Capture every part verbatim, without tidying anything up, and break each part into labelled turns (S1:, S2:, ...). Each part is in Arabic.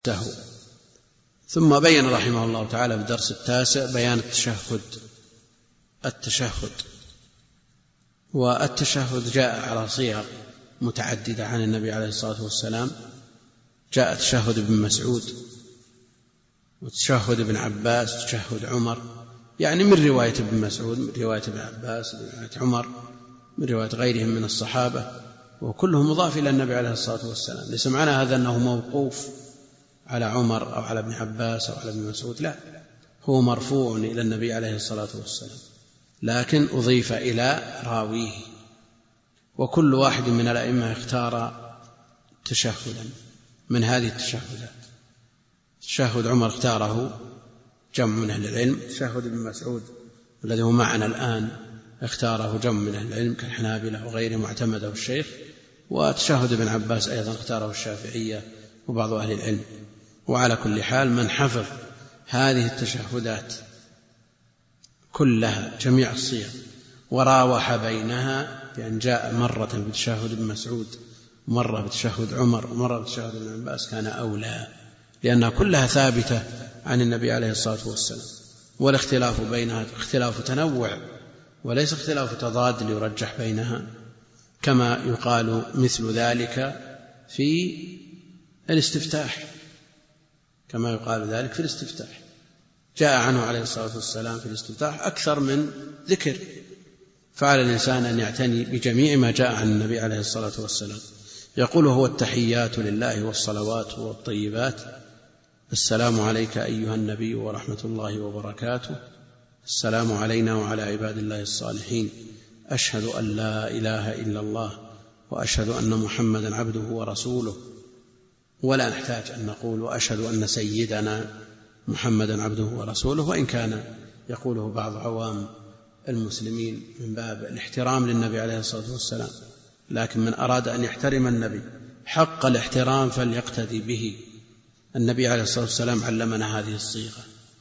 S1: السهو. ثم بين رحمه الله تعالى في الدرس التاسع بيان التشهد. التشهد والتشهد جاء على صيغ متعددة عن النبي عليه الصلاة والسلام. جاء تشهد ابن مسعود وتشهد ابن عباس وتشهد عمر، يعني من رواية ابن مسعود، من رواية ابن عباس، من رواية عمر، من رواية غيرهم من الصحابة، وكله مضاف إلى النبي عليه الصلاة والسلام. ليس معنى هذا أنه موقوف على عمر أو على ابن عباس أو على ابن مسعود، لا، هو مرفوع إلى النبي عليه الصلاة والسلام، لكن أضيف إلى راويه. وكل واحد من الأئمة اختار تشهدا من هذه التشهدات. تشهد عمر اختاره جمع من أهل العلم، تشهد ابن مسعود الذي هو معنا الآن اختاره جمع من أهل العلم كالحنابلة وغيرهم واعتمده الشيخ، وتشهد ابن عباس أيضا اختاره الشافعية وبعض أهل العلم. وعلى كل حال من حفظ هذه التشهدات كلها جميع الصيغ وراوح بينها، بأن جاء مرة بتشهد ابن مسعود، مرة بتشهد عمر، ومرة بتشهد ابن عباس، كان أولى، لأنها كلها ثابتة عن النبي عليه الصلاة والسلام. والاختلاف بينها اختلاف تنوع وليس اختلاف تضاد ليرجح بينها، كما يقال مثل ذلك في الاستفتاح، كما يقال ذلك في الاستفتاح. جاء عنه عليه الصلاة والسلام في الاستفتاح أكثر من ذكر، فعلى الإنسان أن يعتني بجميع ما جاء عن النبي عليه الصلاة والسلام. يقول هو التحيات لله والصلوات والطيبات، السلام عليك أيها النبي ورحمة الله وبركاته، السلام علينا وعلى عباد الله الصالحين، أشهد أن لا إله إلا الله وأشهد أن محمدا عبده ورسوله. ولا نحتاج أن نقول وأشهد أن سيدنا محمدا عبده ورسوله، وإن كان يقوله بعض عوام المسلمين من باب الاحترام للنبي عليه الصلاة والسلام، لكن من أراد أن يحترم النبي حق الاحترام فليقتدي به. النبي عليه الصلاة والسلام علمنا هذه الصيغة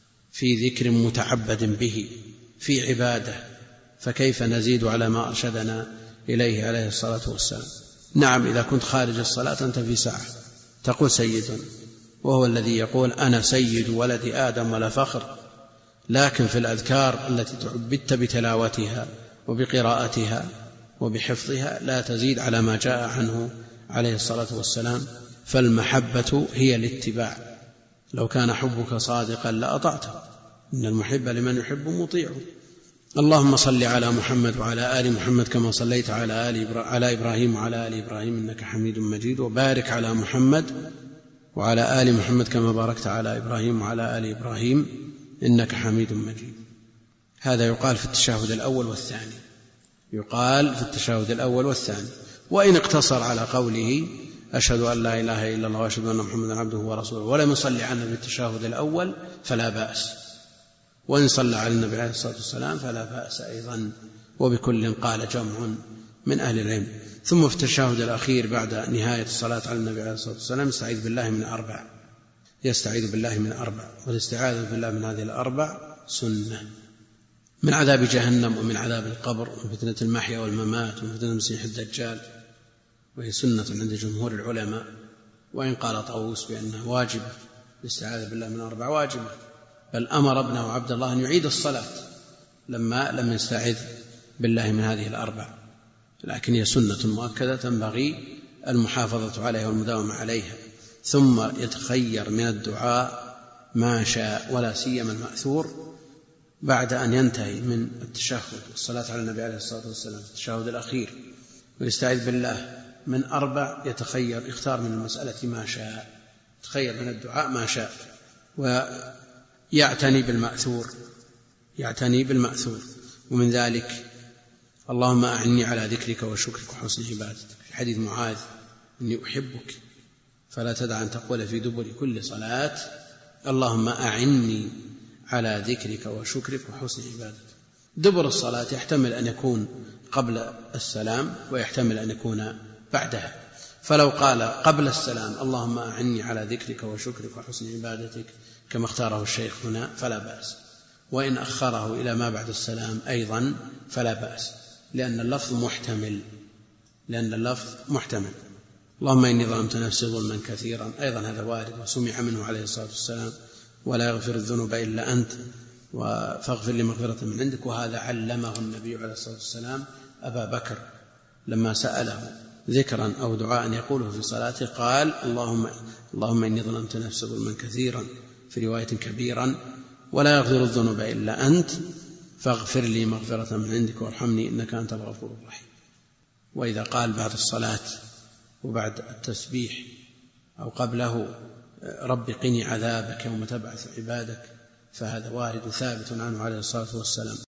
S1: في ذكر متعبد به في عبادة، فكيف نزيد على ما أرشدنا إليه عليه الصلاة والسلام؟ نعم، إذا كنت خارج الصلاة أنت في ساعة تقول سيد، وهو الذي يقول أنا سيد ولد آدم ولا فخر، لكن في الأذكار التي تعبدت بتلاوتها وبقراءتها وبحفظها لا تزيد على ما جاء عنه عليه الصلاة والسلام. فالمحبة هي الاتباع، لو كان حبك صادقا لأطعته، إن المحب لمن يحب مطيعه. اللهم صل على محمد وعلى آل محمد كما صليت على آل على إبراهيم وعلى آل إبراهيم إنك حميد مجيد، وبارك على محمد وعلى آل محمد كما باركت على إبراهيم وعلى آل إبراهيم إنك حميد مجيد. هذا يقال في التشهد الأول والثاني، يقال في التشهد الأول والثاني. وإن اقتصر على قوله أشهد أن لا إله إلا الله وأشهد أن محمدا عبده ورسوله ولم يصلي على النبي في التشهد الأول فلا بأس، وإن صلى على النبي عليه الصلاة والسلام فلا بأس أيضا، وبكل قال جمع من أهل العلم. ثم في التشهد الأخير بعد نهاية الصلاة على النبي عليه الصلاة والسلام يستعيذ بالله من أربع، يستعيذ بالله من أربع، والاستعاذة بالله من هذه الأربع سنة: من عذاب جهنم، ومن عذاب القبر، ومن فتنة المحيا والممات، ومن فتنة المسيح الدجال، وهي سنة عند جمهور العلماء. وإن قال طاووس بأنها واجبة، الاستعاذة بالله من أربع واجبة، بل أمر ابنه عبد الله أن يعيد الصلاة لما لم يستعذ بالله من هذه الأربع، لكن هي سنة مؤكدة تنبغي المحافظة عليها والمداومة عليها. ثم يتخير من الدعاء ما شاء، ولا سيما المأثور بعد أن ينتهي من التشهد والصلاة على النبي عليه الصلاة والسلام في التشهد الأخير ويستعيذ بالله من أربع، يتخير يختار من المسألة ما شاء، يتخير من الدعاء ما شاء، ويعتني بالمأثور، يعتني بالمأثور. ومن ذلك اللهم أعني على ذكرك وشكرك وحسن عبادتك، في حديث معاذ إني أحبك، فلا تدع أن تقول في دبر كل صلاة اللهم أعني على ذكرك وشكرك وحسن عبادتك. دبر الصلاة يحتمل أن يكون قبل السلام ويحتمل أن يكون بعدها، فلو قال قبل السلام اللهم أعني على ذكرك وشكرك وحسن عبادتك كما اختاره الشيخ هنا فلا بأس، وإن أخره إلى ما بعد السلام أيضا فلا بأس، لأن اللفظ محتمل، لأن اللفظ محتمل. اللهم إني ظلمت نفسي ظلما كثيرا، أيضا هذا وارد وسمع منه عليه الصلاة والسلام، ولا يغفر الذنوب إلا أنت فاغفر لي مغفرة من عندك. وهذا علمه النبي عليه الصلاة والسلام أبا بكر لما سأله ذكرا أو دعاء يقوله في صلاته قال اللهم, اللهم إني ظلمت نفسي ظلما كثيرا، في رواية كبيرا، ولا يغفر الذنوب إلا أنت فاغفر لي مغفرة من عندك وارحمني إنك أنت الغفور الرحيم. وإذا قال بعد الصلاة وبعد التسبيح أو قبله رب قني عذابك يوم تبعث عبادك فهذا وارد ثابت عنه عليه الصلاة والسلام.